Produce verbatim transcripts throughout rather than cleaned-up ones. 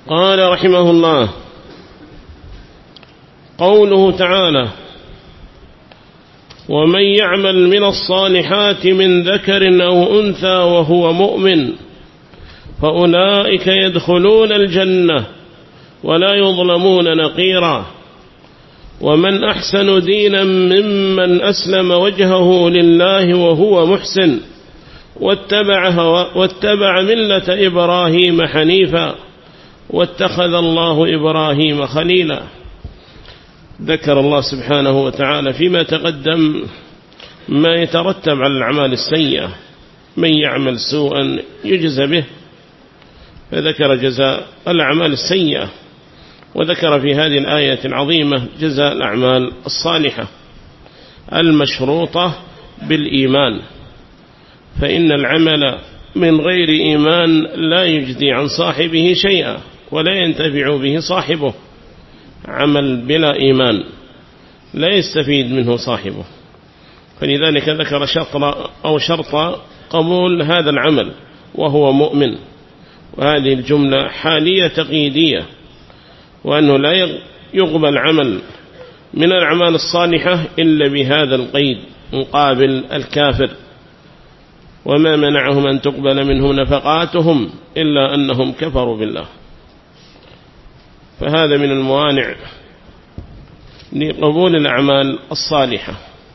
قال رحمه الله: قوله تعالى: ومن يعمل من الصالحات من ذكر أو أنثى وهو مؤمن فأولئك يدخلون الجنة ولا يظلمون نقيرا. ومن أحسن دينا ممن أسلم وجهه لله وهو محسن واتبع, واتبع ملة إبراهيم حنيفا واتخذ الله إبراهيم خليلا. ذكر الله سبحانه وتعالى فيما تقدم ما يترتب على الأعمال السيئة، من يعمل سوءا يجزى به، فذكر جزاء الأعمال السيئة، وذكر في هذه الآية العظيمة جزاء الأعمال الصالحة المشروطة بالإيمان، فإن العمل من غير إيمان لا يجدي عن صاحبه شيئا ولا ينتفع به صاحبه. عمل بلا إيمان لا يستفيد منه صاحبه، فلذلك ذكر شرط أو شرط قبول هذا العمل وهو مؤمن، وهذه الجملة حالية تقييدية، وأنه لا يقبل عمل من الأعمال الصالحة إلا بهذا القيد مقابل الكافر. وما منعهم أن تقبل منهم نفقاتهم إلا أنهم كفروا بالله، فهذا من الموانع لقبول الأعمال الصالحة.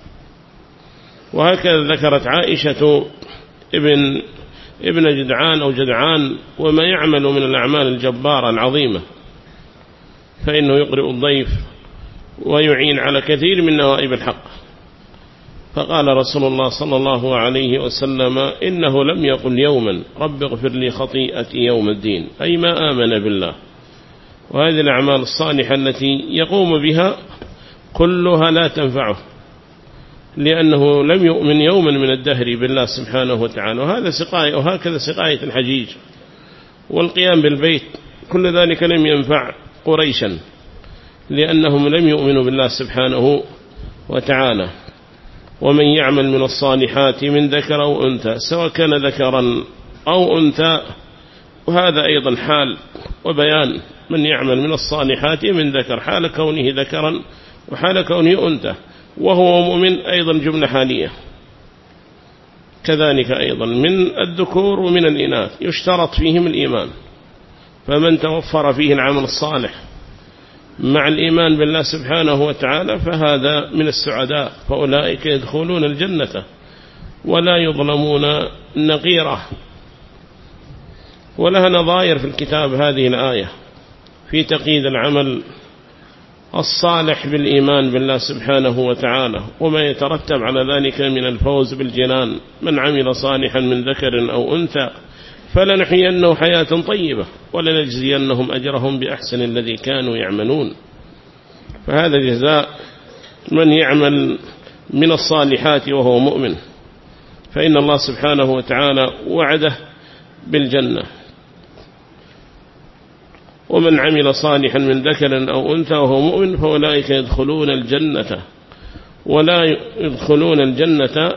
وهكذا ذكرت عائشة ابن ابن جدعان أو جدعان: وما يعمل من الأعمال الجبارة العظيمة فإنه يقرئ الضيف ويعين على كثير من نوائب الحق. فقال رسول الله صلى الله عليه وسلم: إنه لم يقل يوما رب اغفر لي خطيئتي يوم الدين، أي ما آمن بالله. وهذه الأعمال الصالحة التي يقوم بها كلها لا تنفعه، لأنه لم يؤمن يوما من الدهر بالله سبحانه وتعالى. وهذا سقاية، وهكذا سقاية الحجيج والقيام بالبيت، كل ذلك لم ينفع قريشا لأنهم لم يؤمنوا بالله سبحانه وتعالى. ومن يعمل من الصالحات من ذكر أو أنثى، سواء كان ذكرا أو أنثى، وهذا أيضا حال وبيان من يعمل من الصالحات من ذكر، حال كونه ذكرا وحال كونه أنثى، وهو مؤمن أيضا جملة حالية. كذلك أيضا من الذكور ومن الإناث يشترط فيهم الإيمان، فمن توفر فيه العمل الصالح مع الإيمان بالله سبحانه وتعالى فهذا من السعداء، فأولئك يدخلون الجنة ولا يظلمون نقيرة. ولها نظائر في الكتاب هذه الآية في تقييد العمل الصالح بالإيمان بالله سبحانه وتعالى وما يترتب على ذلك من الفوز بالجنان. من عمل صالحا من ذكر أو أنثى فلنحيينه حياة طيبة ولنجزينهم أجرهم بأحسن الذي كانوا يعملون. فهذا جزاء من يعمل من الصالحات وهو مؤمن، فإن الله سبحانه وتعالى وعده بالجنة. ومن عمل صالحا من ذكر أو أنثى وهو مؤمن فأولئك يدخلون الجنة ولا يدخلون الجنة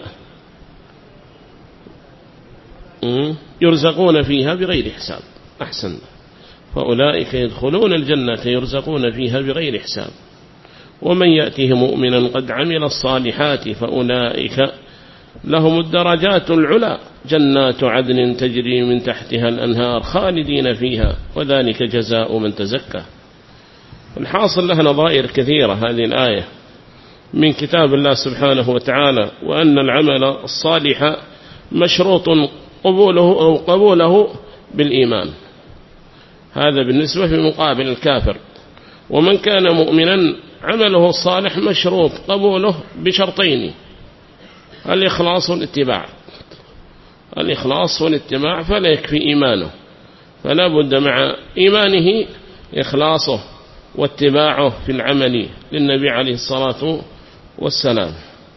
يرزقون فيها بغير حساب. أحسن، فأولئك يدخلون الجنة يرزقون فيها بغير حساب. ومن يأته مؤمنا قد عمل الصالحات فأولئك لهم الدرجات العلى جنات عدن تجري من تحتها الأنهار خالدين فيها وذلك جزاء من تزكى. الحاصل لها نظائر كثيرة هذه الآية من كتاب الله سبحانه وتعالى، وأن العمل الصالح مشروط قبوله أو قبوله بالإيمان. هذا بالنسبة في مقابل الكافر. ومن كان مؤمنا عمله الصالح مشروط قبوله بشرطين: الإخلاص والاتباع. الإخلاص والاتباع فلا يكفي إيمانه، فلا بد مع إيمانه إخلاصه واتباعه في العمل للنبي عليه الصلاة والسلام.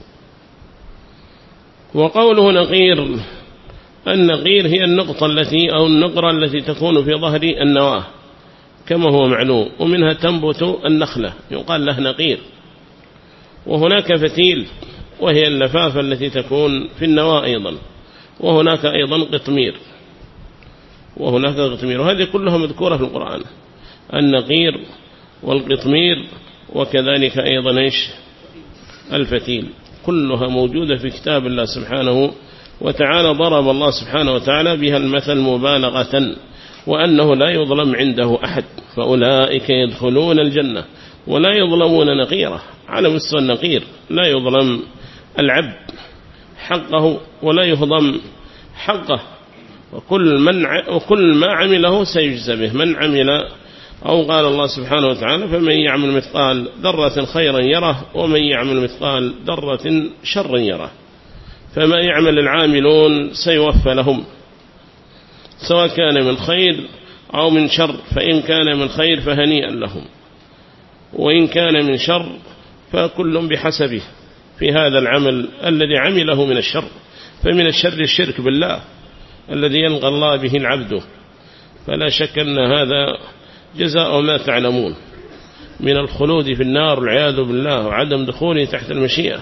وقوله نقير، النقير هي النقطة التي أو النقرة التي تكون في ظهر النواة كما هو معلوم، ومنها تنبت النخلة يقال له نقير. وهناك فتيل وهي اللفافة التي تكون في النواة أيضا، وهناك أيضا قطمير وهناك قطمير، وهذه كلها مذكورة في القرآن. النقير والقطمير، وكذلك أيضا إيش الفتيل، كلها موجودة في كتاب الله سبحانه وتعالى. ضرب الله سبحانه وتعالى بها المثل مبالغة، وأنه لا يظلم عنده أحد، فأولئك يدخلون الجنة ولا يظلمون نقيرة. على مستوى النقير لا يظلم العبد حقه ولا يهضم حقه، وكل, من وكل ما عمله سيجزى به. من عمل، أو قال الله سبحانه وتعالى فمن يعمل مثقال ذرة خيرا يره ومن يعمل مثقال ذرة شرا يره. فما يعمل العاملون سيوفى لهم، سواء كان من خير أو من شر، فإن كان من خير فهنيئا لهم، وإن كان من شر فكل بحسبه في هذا العمل الذي عمله من الشر. فمن الشر الشرك بالله الذي يلقى الله به العبد، فلا شك أن هذا جزاء ما تعلمون من الخلود في النار والعياذ بالله، وعدم دخوله تحت المشيئة.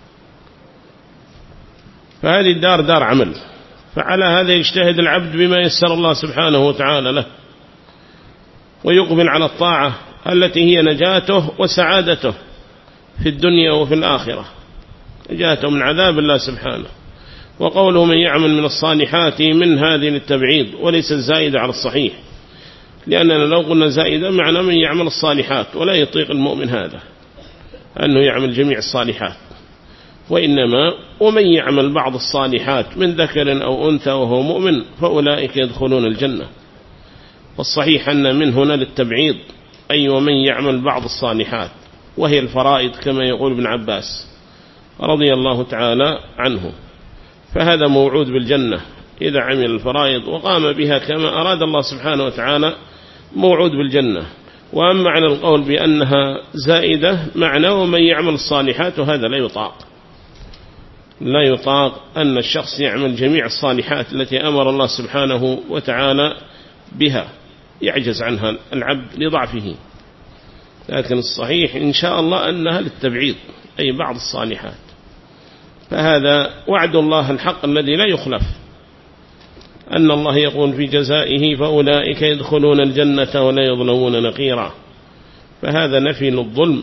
فهذه الدار دار عمل، فعلى هذا يجتهد العبد بما يسر الله سبحانه وتعالى له، ويقبل على الطاعة التي هي نجاته وسعادته في الدنيا وفي الآخرة، نجاته من عذاب الله سبحانه. وقوله من يعمل من الصالحات من هذه للتبعيض، وليس الزائدة على الصحيح، لأننا لو قلنا زائدة معنى من يعمل الصالحات، ولا يطيق المؤمن هذا أنه يعمل جميع الصالحات، وإنما ومن يعمل بعض الصالحات من ذكر أو أنثى وهو مؤمن فأولئك يدخلون الجنة. والصحيح أن من هنا للتبعيض، أي ومن يعمل بعض الصالحات، وهي الفرائض كما يقول ابن عباس رضي الله تعالى عنه. فهذا موعود بالجنة إذا عمل الفرائض وقام بها كما أراد الله سبحانه وتعالى، موعود بالجنة. وأما عن القول بأنها زائدة معنى ومن يعمل الصالحات، وهذا لا يطاق، لا يطاق أن الشخص يعمل جميع الصالحات التي أمر الله سبحانه وتعالى بها، يعجز عنها العبد لضعفه. لكن الصحيح إن شاء الله أنها للتبعيض، أي بعض الصالحات. فهذا وعد الله الحق الذي لا يخلف، أن الله يقول في جزائه فأولئك يدخلون الجنة ولا يظلمون نقيرا. فهذا نفي للظلم.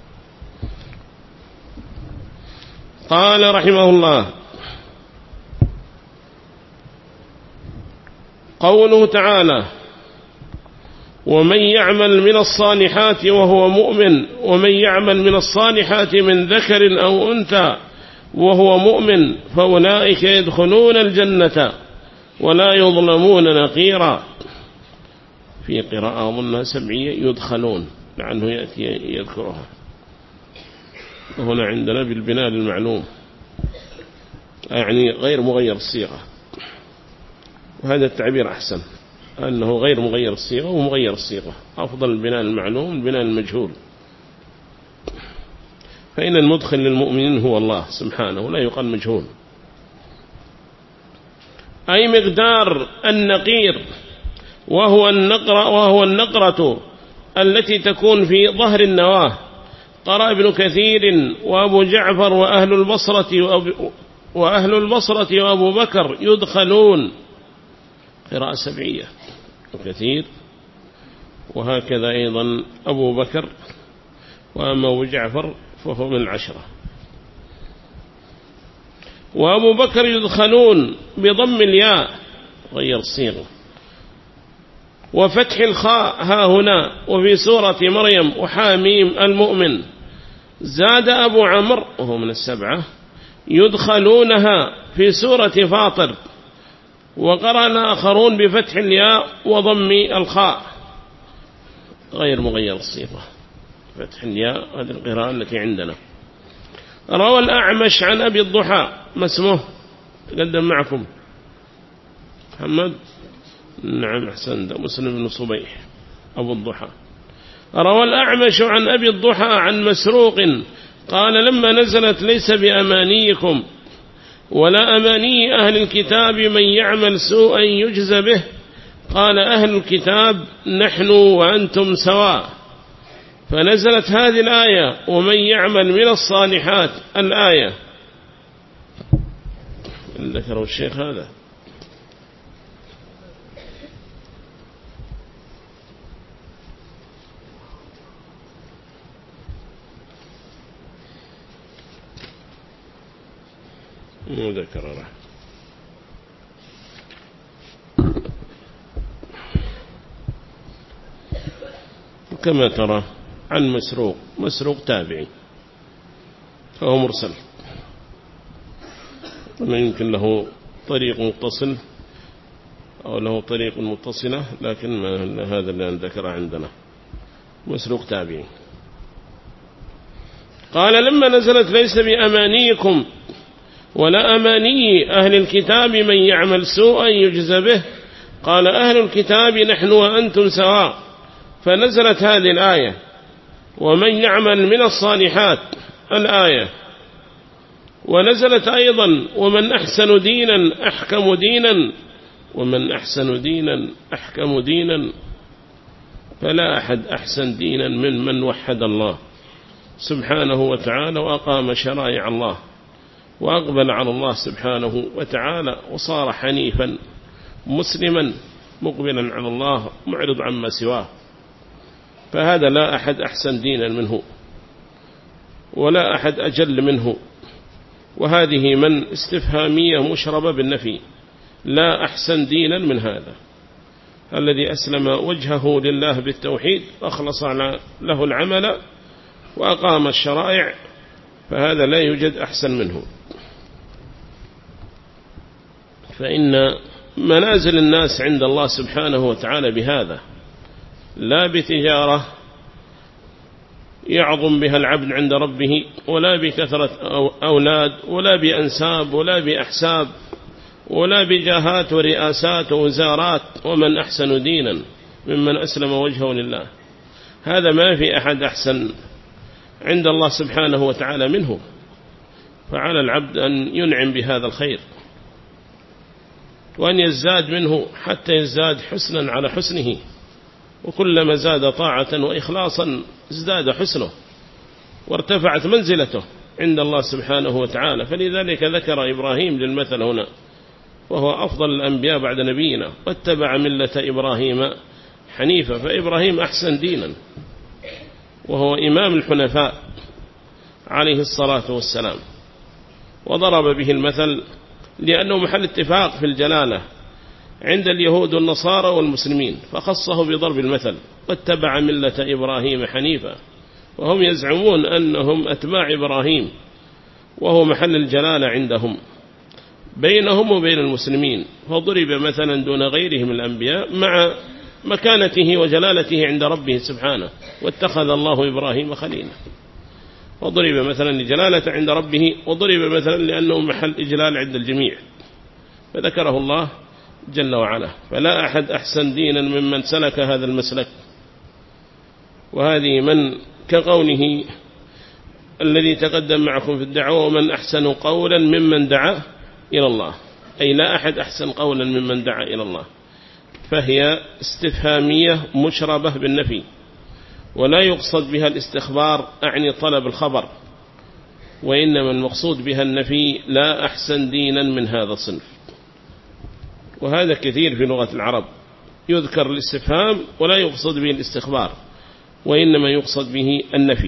قال رحمه الله قوله تعالى ومن يعمل من الصالحات وهو مؤمن، ومن يعمل من الصالحات من ذكر أو أنثى وهو مؤمن فأولئك يدخلون الجنة ولا يظلمون نقيرا. في قراءة أظنها سبعية يدخلون، لعنه يأتي يذكرها، وهنا عندنا بالبناء المعلوم، يعني غير مغير الصيغة، وهذا التعبير أحسن، أنه غير مغير الصيغة ومغير الصيغة. أفضل البناء المعلوم البناء المجهول، فإن المدخل للمؤمنين هو الله سبحانه، لا يقال مجهول. أي مقدار النقير، وهو النقرة, وهو النقرة التي تكون في ظهر النواة. قرأ ابن كثير وأبو جعفر وأهل البصرة وأهل البصرة وأبو بكر يدخلون، قراءة سبعية وكثير، وهكذا أيضا أبو بكر. وأما أبو جعفر فهو من العشرة. وأبو بكر يدخلون بضم الياء غير الصيغة، وفتح الخاء ها هنا. وفي سورة مريم وحاميم المؤمن زاد أبو عمرو وهو من السبعة يدخلونها في سورة فاطر. وقرأ الآخرون بفتح الياء وضم الخاء غير مغير الصيغة، فتح الياء هذه القراءة التي عندنا. روى الأعمش عن أبي الضحى، ما اسمه تقدم معكم محمد؟ نعم أحسن، ده مسلم بن صبيح أبو الضحى. روى الأعمش عن أبي الضحى عن مسروق قال لما نزلت ليس بأمانيكم ولا أماني أهل الكتاب من يعمل سوءا يجزى به، قال أهل الكتاب نحن وأنتم سواء، فنزلت هذه الآية ومن يعمل من الصالحات الآية. ذكروا الشيخ هذا مذكرة كما ترى عن مسروق مسروق تابعي فهو مرسل، ما يمكن له طريق متصل أو له طريق متصلة، لكن ما هذا اللي ذكر عندنا مسروق تابعي. قال لما نزلت ليس بأمانيكم ولا أماني أهل الكتاب من يعمل سوءا يجزى به، قال أهل الكتاب نحن وأنتم سواء، فنزلت هذه الآية ومن يعمل من الصالحات الآية، ونزلت أيضا ومن أحسن دينا أحكم دينا، ومن أحسن دينا أحكم دينا، فلا أحد أحسن دينا من من وحد الله سبحانه وتعالى وأقام شرائع الله وأقبل على الله سبحانه وتعالى وصار حنيفا مسلما مقبلا على الله معرض عما سواه، فهذا لا أحد أحسن دينا منه ولا أحد أجل منه. وهذه من استفهامية مشربة بالنفي، لا أحسن دينا من هذا الذي أسلم وجهه لله بالتوحيد أخلص له العمل وأقام الشرائع، فهذا لا يوجد أحسن منه. فإن منازل الناس عند الله سبحانه وتعالى بهذا، لا بتجارة يعظم بها العبد عند ربه، ولا بكثرة أولاد، ولا بأنساب، ولا بأحساب، ولا بجاهات ورئاسات ووزارات. ومن أحسن دينا ممن أسلم وجهه لله، هذا ما في أحد أحسن عند الله سبحانه وتعالى منه، فعلى العبد أن ينعم بهذا الخير وأن يزداد منه حتى يزداد حسنا على حسنه، وكلما زاد طاعة وإخلاصا ازداد حسنه وارتفعت منزلته عند الله سبحانه وتعالى. فلذلك ذكر إبراهيم للمثل هنا، وهو أفضل الأنبياء بعد نبينا، واتبع ملة إبراهيم حنيفا، فإبراهيم أحسن دينا وهو إمام الحنفاء عليه الصلاة والسلام، وضرب به المثل لأنه محل اتفاق في الجلالة عند اليهود والنصارى والمسلمين، فخصه بضرب المثل واتبع ملة إبراهيم حنيفا، وهم يزعمون أنهم أتباع إبراهيم، وهو محل الجلالة عندهم بينهم وبين المسلمين، فضرب مثلا دون غيرهم الأنبياء مع مكانته وجلالته عند ربه سبحانه، واتخذ الله إبراهيم خليلا، وضرب مثلا لجلالة عند ربه، وضرب مثلا لأنه محل إجلال عند الجميع، فذكره الله جل وعلا. فلا أحد أحسن دينا ممن سلك هذا المسلك. وهذه من كقوله الذي تقدم معكم في الدعوة ومن أحسن قولا ممن دعا إلى الله، أي لا أحد أحسن قولا ممن دعا إلى الله، فهي استفهامية مشربة بالنفي، ولا يقصد بها الاستخبار أعني طلب الخبر، وإنما المقصود بها النفي، لا أحسن دينا من هذا الصنف. وهذا كثير في لغة العرب، يذكر الاستفهام ولا يقصد به الاستخبار، وإنما يقصد به النفي،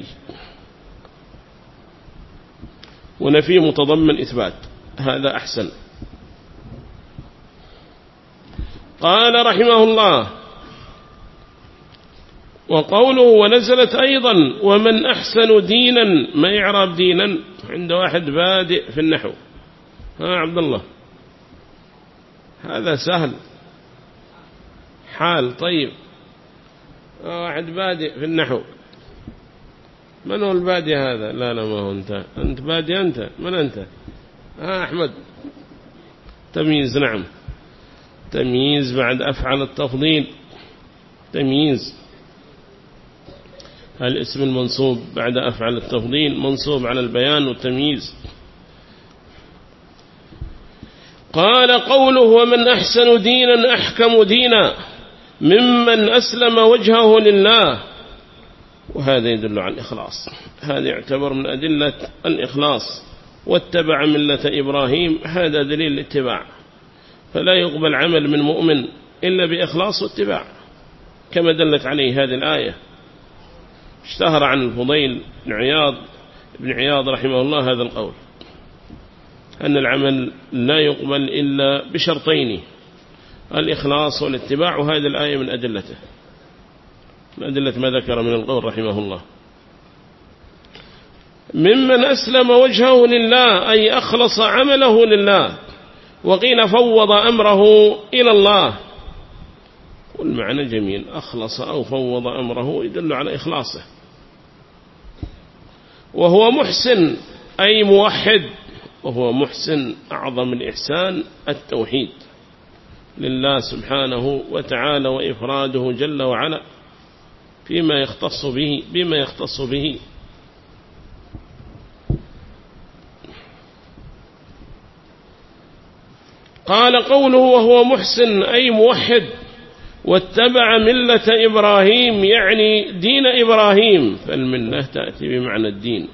ونفي متضمن إثبات، هذا أحسن. قال رحمه الله: وقوله ونزلت أيضا ومن أحسن دينا، ما يعرب دينا عند واحد بادئ في النحو؟ ها عبد الله، هذا سهل حال. طيب واحد بادئ في النحو، من هو البادئ هذا؟ لا لا ما هو أنت، أنت بادئ أنت، من أنت؟ ها أحمد، تمييز. نعم تمييز بعد أفعل التفضيل، تمييز الاسم المنصوب بعد أفعل التفضيل منصوب على البيان والتمييز. قال قوله ومن أحسن دينا أحكم دينا ممن أسلم وجهه لله، وهذا يدل على الإخلاص، هذا يعتبر من أدلة الإخلاص. واتبع ملة إبراهيم، هذا دليل الاتباع، فلا يقبل عمل من مؤمن إلا بإخلاص واتباع، كما دلت عليه هذه الآية. اشتهر عن الفضيل بن عياض بن عياض رحمه الله هذا القول: أن العمل لا يقبل إلا بشرطين: الإخلاص والاتباع. وهذه الآية من أدلته، من أدلة ما ذكر من القول رحمه الله. ممن أسلم وجهه لله أي أخلص عمله لله، وقيل فوض أمره إلى الله. والمعنى جميل، أخلص أو فوض أمره يدل على إخلاصه. وهو محسن أي موحد، وهو محسن أعظم الإحسان التوحيد لله سبحانه وتعالى وإفراده جل وعلا فيما يختص به بما يختص به. قال قوله وهو محسن أي موحد، واتبع ملة إبراهيم يعني دين إبراهيم، فالملة تأتي بمعنى الدين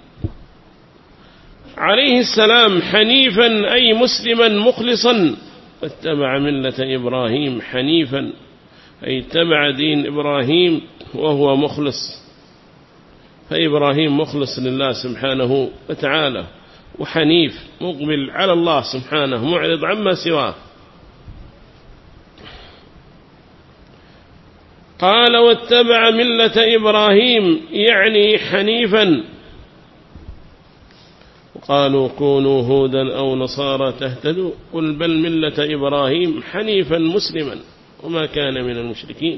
عليه السلام، حنيفا أي مسلما مخلصا. واتبع ملة إبراهيم حنيفا أي اتبع دين إبراهيم وهو مخلص، فإبراهيم مخلص لله سبحانه وتعالى، وحنيف مقبل على الله سبحانه معرض عما سواه. قال واتبع ملة إبراهيم يعني حنيفا. وقالوا كونوا هودا أو نصارى تهتدوا، قل بل ملة إبراهيم حنيفا مسلما وما كان من المشركين.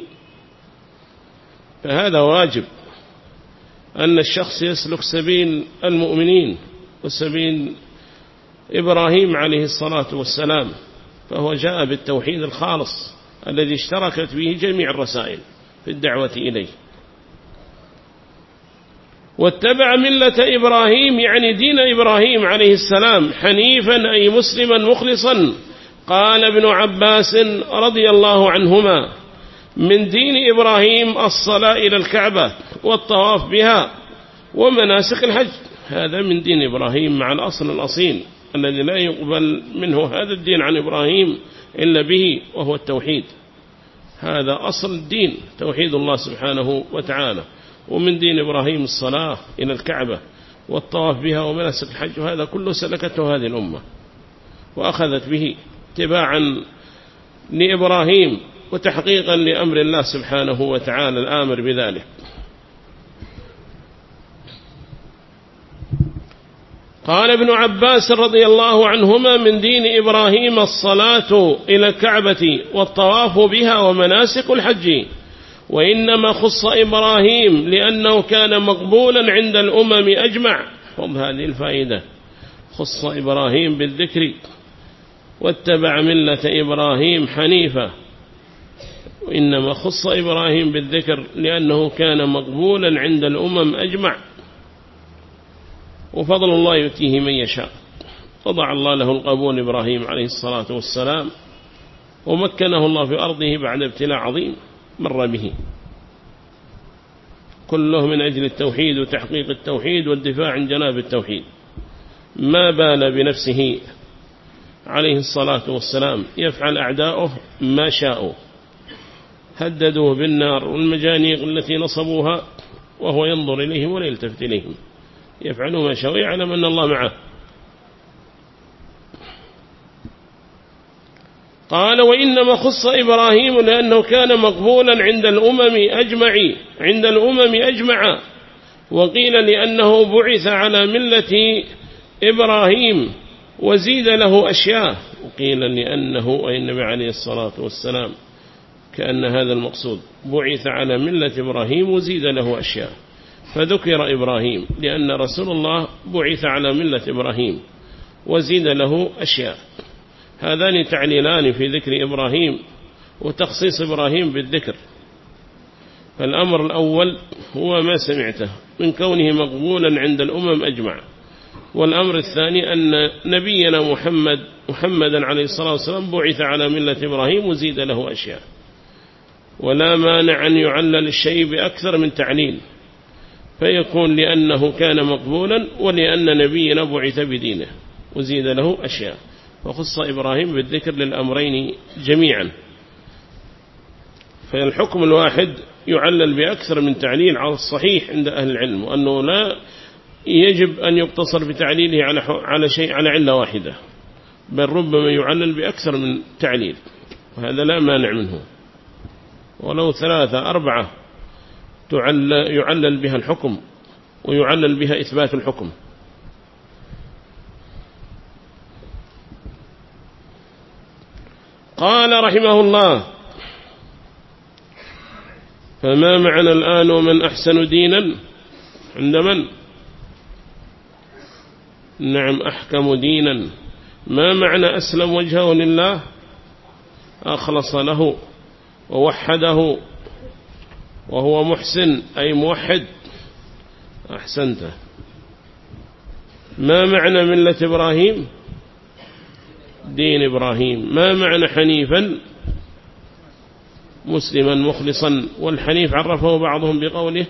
فهذا واجب أن الشخص يسلك سبيل المؤمنين وسبيل إبراهيم عليه الصلاة والسلام، فهو جاء بالتوحيد الخالص الذي اشتركت به جميع الرسائل في الدعوة إليه. واتبع ملة إبراهيم يعني دين إبراهيم عليه السلام، حنيفا أي مسلما مخلصا. قال ابن عباس رضي الله عنهما من دين إبراهيم الصلاة إلى الكعبة والطواف بها ومناسك الحج. هذا من دين إبراهيم مع الأصل الأصيل الذي لا يقبل منه هذا الدين عن إبراهيم إلا به، وهو التوحيد. هذا أصل الدين توحيد الله سبحانه وتعالى. ومن دين إبراهيم الصلاة إلى الكعبة والطواف بها ومناسك الحج، وهذا كله سلكته هذه الأمة وأخذت به اتباعا لإبراهيم وتحقيقا لأمر الله سبحانه وتعالى الآمر بذلك. قال ابن عباس رضي الله عنهما من دين إبراهيم الصلاة إلى الكعبة والطواف بها ومناسك الحج، وإنما خص إبراهيم لأنه كان مقبولا عند الأمم أجمع. خذ هذه الفائدة، خص إبراهيم بالذكر، واتبع ملة إبراهيم حنيفة، وإنما خص إبراهيم بالذكر لأنه كان مقبولا عند الأمم أجمع، وفضل الله يؤتيه من يشاء. وضع الله له القبول إبراهيم عليه الصلاة والسلام، ومكنه الله في أرضه بعد ابتلاء عظيم مر به، كله من أجل التوحيد وتحقيق التوحيد والدفاع عن جناب التوحيد. ما بال بنفسه عليه الصلاة والسلام، يفعل أعداؤه ما شاءوا، هددوه بالنار والمجانيق التي نصبوها وهو ينظر إليهم ولا يلتفت إليهم، يفعلوا ما شاءوا، يعلم أن الله معه. قال وإنما خص إبراهيم لأنه كان مقبولا عند الأمم أجمع عند الأمم أجمع وقيل لأنه بعث على ملة إبراهيم وزيد له أشياء، وقيل لأنه أي النبي عليه الصلاة والسلام كأن هذا المقصود، بعث على ملة إبراهيم وزيد له أشياء، فذكر إبراهيم لأن رسول الله بعث على ملة إبراهيم وزيد له أشياء. هذان تعليلان في ذكر إبراهيم وتخصيص إبراهيم بالذكر. فالأمر الأول هو ما سمعته من كونه مقبولا عند الأمم أجمع، والأمر الثاني أن نبينا محمد محمدا عليه الصلاة والسلام بعث على ملة إبراهيم وزيد له أشياء. ولا مانع أن يعلل الشيء بأكثر من تعليل، فيكون لأنه كان مقبولا ولأن نبينا بعث بدينه وزيد له أشياء، وخص إبراهيم بالذكر للأمرين جميعا. فالحكم الواحد يعلل بأكثر من تعليل على الصحيح عند أهل العلم، وأنه لا يجب أن يقتصر بتعليله على على شيء على علة واحدة، بل ربما يعلل بأكثر من تعليل، وهذا لا مانع منه، ولو ثلاثة أربعة يعلل بها الحكم ويعلل بها إثبات الحكم. قال رحمه الله: فما معنى الآن ومن أحسن دينا عند من؟ نعم، أحكم دينا. ما معنى أسلم وجهه لله؟ أخلص له ووحده وهو محسن أي موحد. أحسنت. ما معنى ملة إبراهيم؟ دين إبراهيم. ما معنى حنيفا؟ مسلما مخلصا. والحنيف عرفه بعضهم بقوله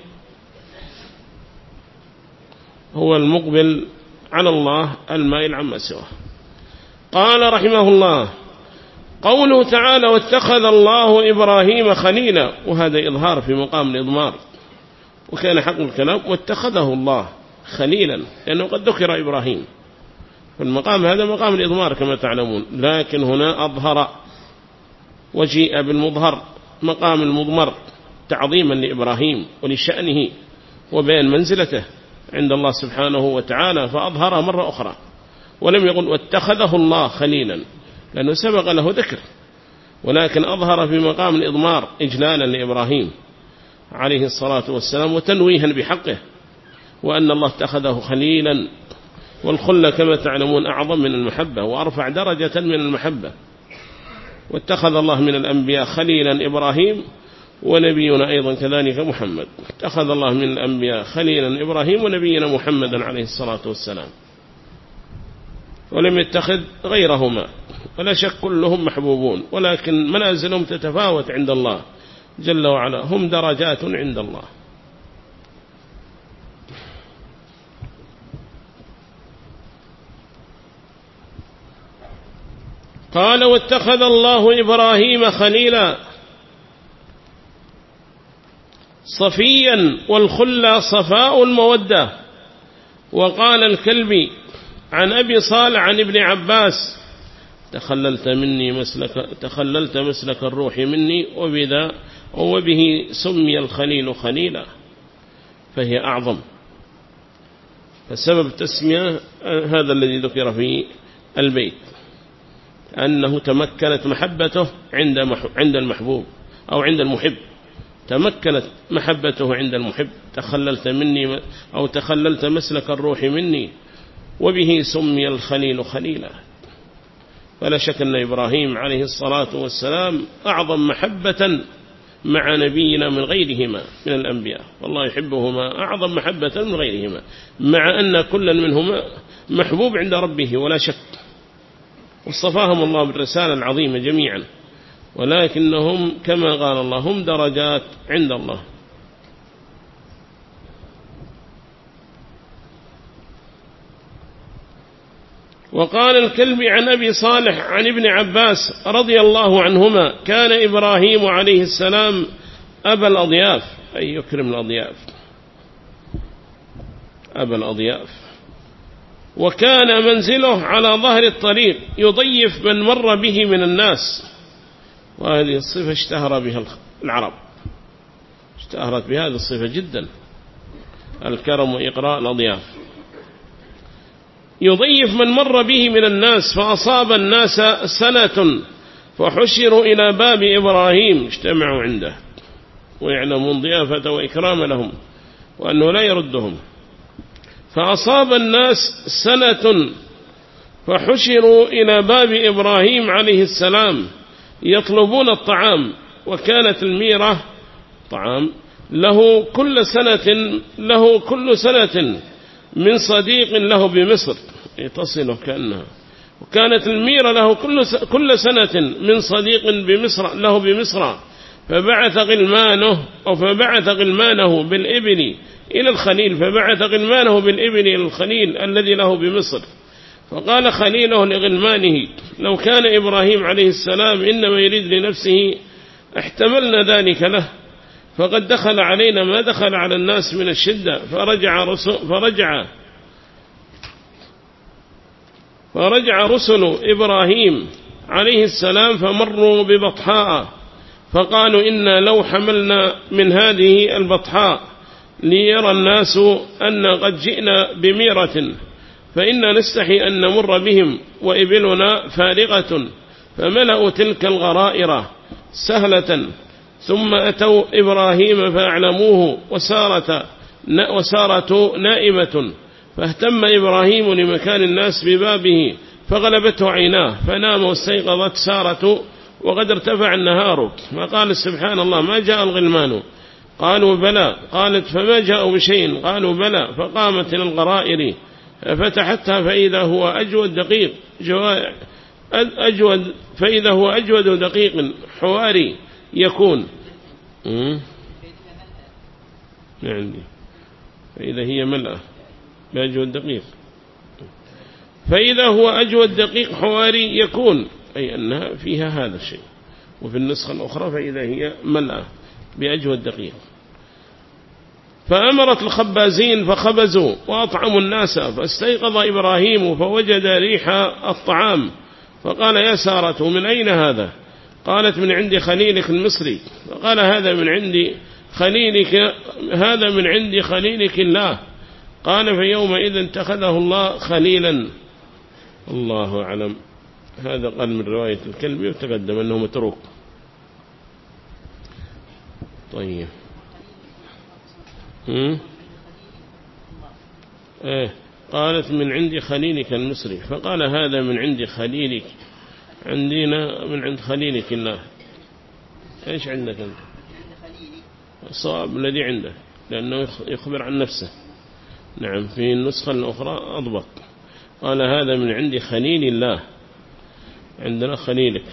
هو المقبل على الله المائل عما سواه. قال رحمه الله: قوله تعالى: واتخذ الله إبراهيم خليلا، وهذا إظهار في مقام الإضمار، وكان حق الكلام واتخذه الله خليلا، لأنه قد ذكر إبراهيم، فالمقام هذا مقام الإضمار كما تعلمون، لكن هنا أظهر وجيء بالمظهر مقام المضمر تعظيما لإبراهيم ولشأنه وبين منزلته عند الله سبحانه وتعالى، فأظهر مرة أخرى، ولم يقل واتخذه الله خليلا لأنه سبق له ذكر، ولكن أظهر في مقام الإضمار إجلالا لإبراهيم عليه الصلاة والسلام وتنويها بحقه، وأن الله اتخذه خليلا. والخلة كما تعلمون أعظم من المحبة وأرفع درجة من المحبة. واتخذ الله من الأنبياء خليلا إبراهيم، ونبينا أيضا كذلك محمد. اتخذ الله من الأنبياء خليلا إبراهيم ونبينا محمدا عليه الصلاة والسلام، ولم يتخذ غيرهما، ولا شك كلهم محبوبون، ولكن منازلهم تتفاوت عند الله جل وعلا، هم درجات عند الله. قال: واتخذ الله إبراهيم خليلا، صفيا، والخلة صفاء المودة. وقال الكلبي عن أبي صالح عن ابن عباس: تخللت مني مسلك تخللت مسلك الروح مني، وبذا وبه سمي الخليل خليلا، فهي أعظم. فسبب تسمية هذا الذي ذكر في البيت، أنه تمكنت محبته عند المحبوب أو عند المحب، تمكنت محبته عند المحب. تخللت مني أو تخللت مسلك الروح مني، وبه سمي الخليل خليلا. فلا شك أن إبراهيم عليه الصلاة والسلام أعظم محبة مع نبينا من غيرهما من الأنبياء، والله يحبهما أعظم محبة من غيرهما، مع أن كل منهما محبوب عند ربه ولا شك، واصطفاهم الله بالرسالة العظيمة جميعا، ولكنهم كما قال الله هم درجات عند الله. وقال الكلبي عن أبي صالح عن ابن عباس رضي الله عنهما: كان إبراهيم عليه السلام أبا الأضياف، أي يكرم الأضياف، أبا الأضياف، وكان منزله على ظهر الطريق يضيف من مر به من الناس. وهذه الصفة اشتهر بها العرب، اشتهرت بهذه الصفة جدا، الكرم وإقراء الأضياف. يضيف من مر به من الناس، فأصاب الناس سنة فحشروا إلى باب إبراهيم، اجتمعوا عنده ويعلمون ضيافة وإكرام لهم وأنه لا يردهم. فأصاب الناس سنة فحشروا إلى باب إبراهيم عليه السلام يطلبون الطعام، وكانت الميرة طعام له كل سنة له كل سنة من صديق له بمصر، تصله كأنها، وكانت الميرة له كل كل سنة من صديق بمصر له بمصر، فبعث غلمانه أو فبعث غلمانه بالإبل إلى الخليل، فبعث غلمانه بالإبل إلى الخليل الذي له بمصر، فقال خليله لغلمانه: لو كان إبراهيم عليه السلام إنما يريد لنفسه احتملنا ذلك له، فقد دخل علينا ما دخل على الناس من الشدة. فرجع, فرجع فرجع رسل إبراهيم عليه السلام فمروا ببطحاء فقالوا إنا لو حملنا من هذه البطحاء ليرى الناس أن قد جئنا بميرة فإنا نستحي أن نمر بهم وإبلنا فارغة، فملأوا تلك الغرائر سهلة ثم أتوا إبراهيم فأعلموه وسارت وسارت نائمة، فاهتم إبراهيم لمكان الناس ببابه فغلبته عيناه فنام واستيقظت سارة وقد ارتفع النهار، فقال سبحان الله ما جاء الغلمان؟ قالوا بلى. قالت فما جاءوا بشيء؟ قالوا بلى. فقامت إلى الغرائر فتحتها فإذا هو أجود دقيق أجود فإذا هو أجود دقيق حواري يكون عندي فإذا هي ملأة بأجود دقيق فإذا هو أجود دقيق حواري يكون، أي أنها فيها هذا الشيء. وفي النسخة الأخرى فإذا هي ملأة بأجود دقيق. فأمرت الخبازين فخبزوا وأطعموا الناس، فاستيقظ إبراهيم فوجد ريح الطعام فقال يا سارة من أين هذا؟ قالت من عند خليلك المصري. فقال هذا من عند خليلك هذا من عند خليلك الله. قال فيومئذ اتخذه الله خليلا. الله أعلم. هذا قال من رواية الكلبي وتقدم أنه متروك. طيب هم؟ ايه قالت من عند خليلك المصري، فقال هذا من عند خليلك، عندنا من عند خليلك الله. ايش عندك انت؟ الصواب الذي عنده لأنه يخبر عن نفسه. نعم في النسخة الأخرى أضبط، قال هذا من عند خليل الله، عندنا خليلك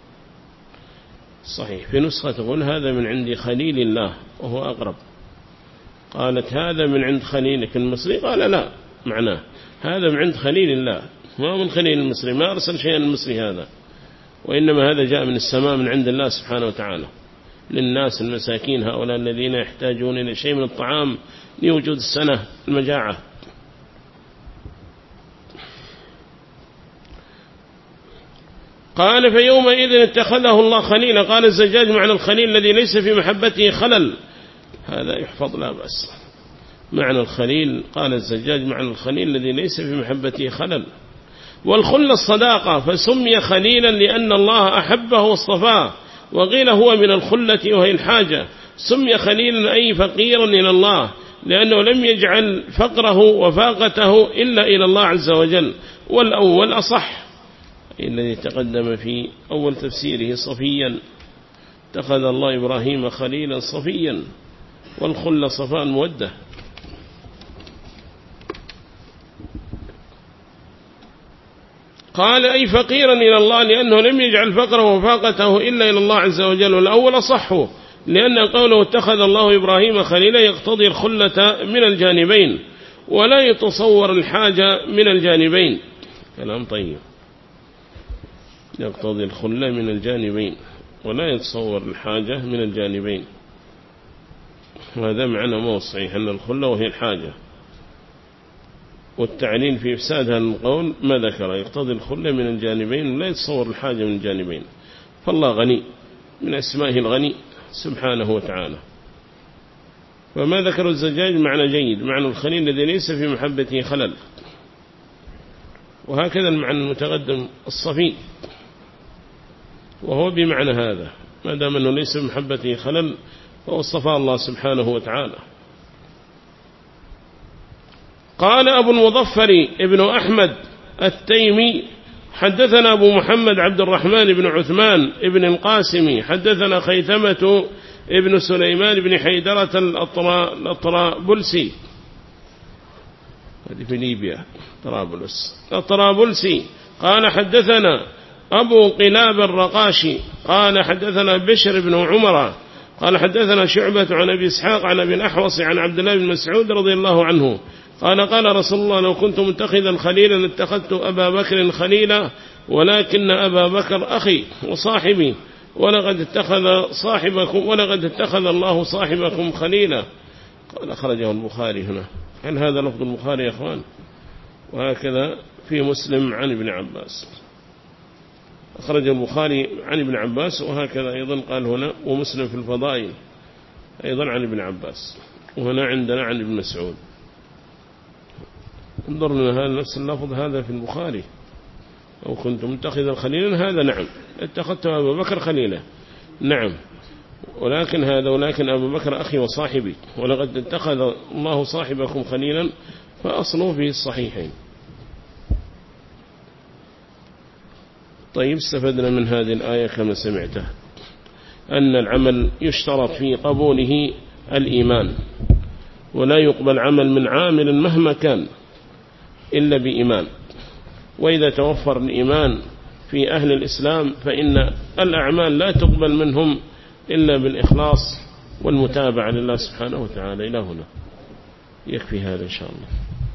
صحيح. في نسخة تقول هذا من عند خليل الله وهو أقرب. قالت هذا من عند خليلك المصري، قال لا معناه هذا من عند خليل الله، ما من خليل المصري، ما أرسل شيئا المصري هذا، وإنما هذا جاء من السماء من عند الله سبحانه وتعالى للناس المساكين هؤلاء الذين يحتاجون إلى شيء من الطعام لوجود السنة المجاعة. قال فيومئذ اتخذه الله خليلا. قال الزجاج معنى الخليل الذي ليس في محبته خلل، هذا يحفظ لا بأس. معنى الخليل قال الزجاج معنى الخليل الذي ليس في محبته خلل. والخل الصداقة فسمي خليلا لأن الله أحبه واصطفاه، وقيل هو من الخلة وهي الحاجة. سمي خليلا أي فقيرا إلى الله لأنه لم يجعل فقره وفاقته إلا إلى الله عز وجل. والأول أصح الذي تقدم في أول تفسيره صفيا، اتخذ الله إبراهيم خليلا صفيا، والخل صفاء المودة. قال أي فقيرا إلى الله لأنه لم يجعل فقره وفاقته إلا إلى الله عز وجل. والأول صحه لأن قوله اتخذ الله إبراهيم خليلا يقتضي الخلة من الجانبين ولا يتصور الحاجة من الجانبين. كلام طيب، يقتضي الخلة من الجانبين ولا يتصور الحاجة من الجانبين. وهذا معنى مو صحيح أن الخلة وهي الحاجة، والتعليل في إفساد هذا القول ما ذكر يقتضي الخلة من الجانبين ولا يتصور الحاجة من الجانبين. فالله غني من أسمائه الغني سبحانه وتعالى. فما ذكر الزجاج معنى جيد، معنى الخليل الذي ليس في محبته خلل. وهكذا المعنى المتقدم الصفي، وهو بمعنى هذا ما دام أنه ليس في محبته خلل فهو اصطفى الله سبحانه وتعالى. قال أبو المظفر ابن أحمد التيمي حدثنا أبو محمد عبد الرحمن بن عثمان ابن القاسمي حدثنا خيثمة ابن سليمان بن حيدرة الطرابلسي، هذه في ليبيا طرابلس الطرابلسي. قال حدثنا أبو قلاب الرقاشي قال حدثنا بشر بن عمر قال حدثنا شعبة عن أبي إسحاق عن أبي الأحوص عن عبد الله بن مسعود رضي الله عنه قال قال رسول الله لو كنت متخذا خليلا اتخذت أبا بكر خليلا ولكن أبا بكر أخي وصاحبي ولقد اتخذ صاحبكم ولقد اتخذ الله صاحبكم خليلا. قال أخرجه البخاري هنا. هل هذا لفظ البخاري يا أخوان؟ وهكذا في مسلم عن ابن عباس، أخرج البخاري عن ابن عباس، وهكذا أيضا قال هنا ومسلم في الفضائل أيضا عن ابن عباس، وهنا عندنا عن ابن مسعود. انظر لنا هذا نفس اللفظ هذا في البخاري، أو كنت متخذا خليلا، هذا نعم اتخذت أبا بكر خليلا، نعم، ولكن هذا ولكن أبا بكر أخي وصاحبي، ولقد اتخذ الله صاحبكم خليلا، فأصله في الصحيحين. طيب، استفدنا من هذه الآية كما سمعته أن العمل يشترط في قبوله الإيمان، ولا يقبل عمل من عامل مهما كان إلا بإيمان، وإذا توفر الإيمان في أهل الإسلام فإن الأعمال لا تقبل منهم إلا بالإخلاص والمتابعة لله سبحانه وتعالى. إلى هنا يكفي هذا إن شاء الله.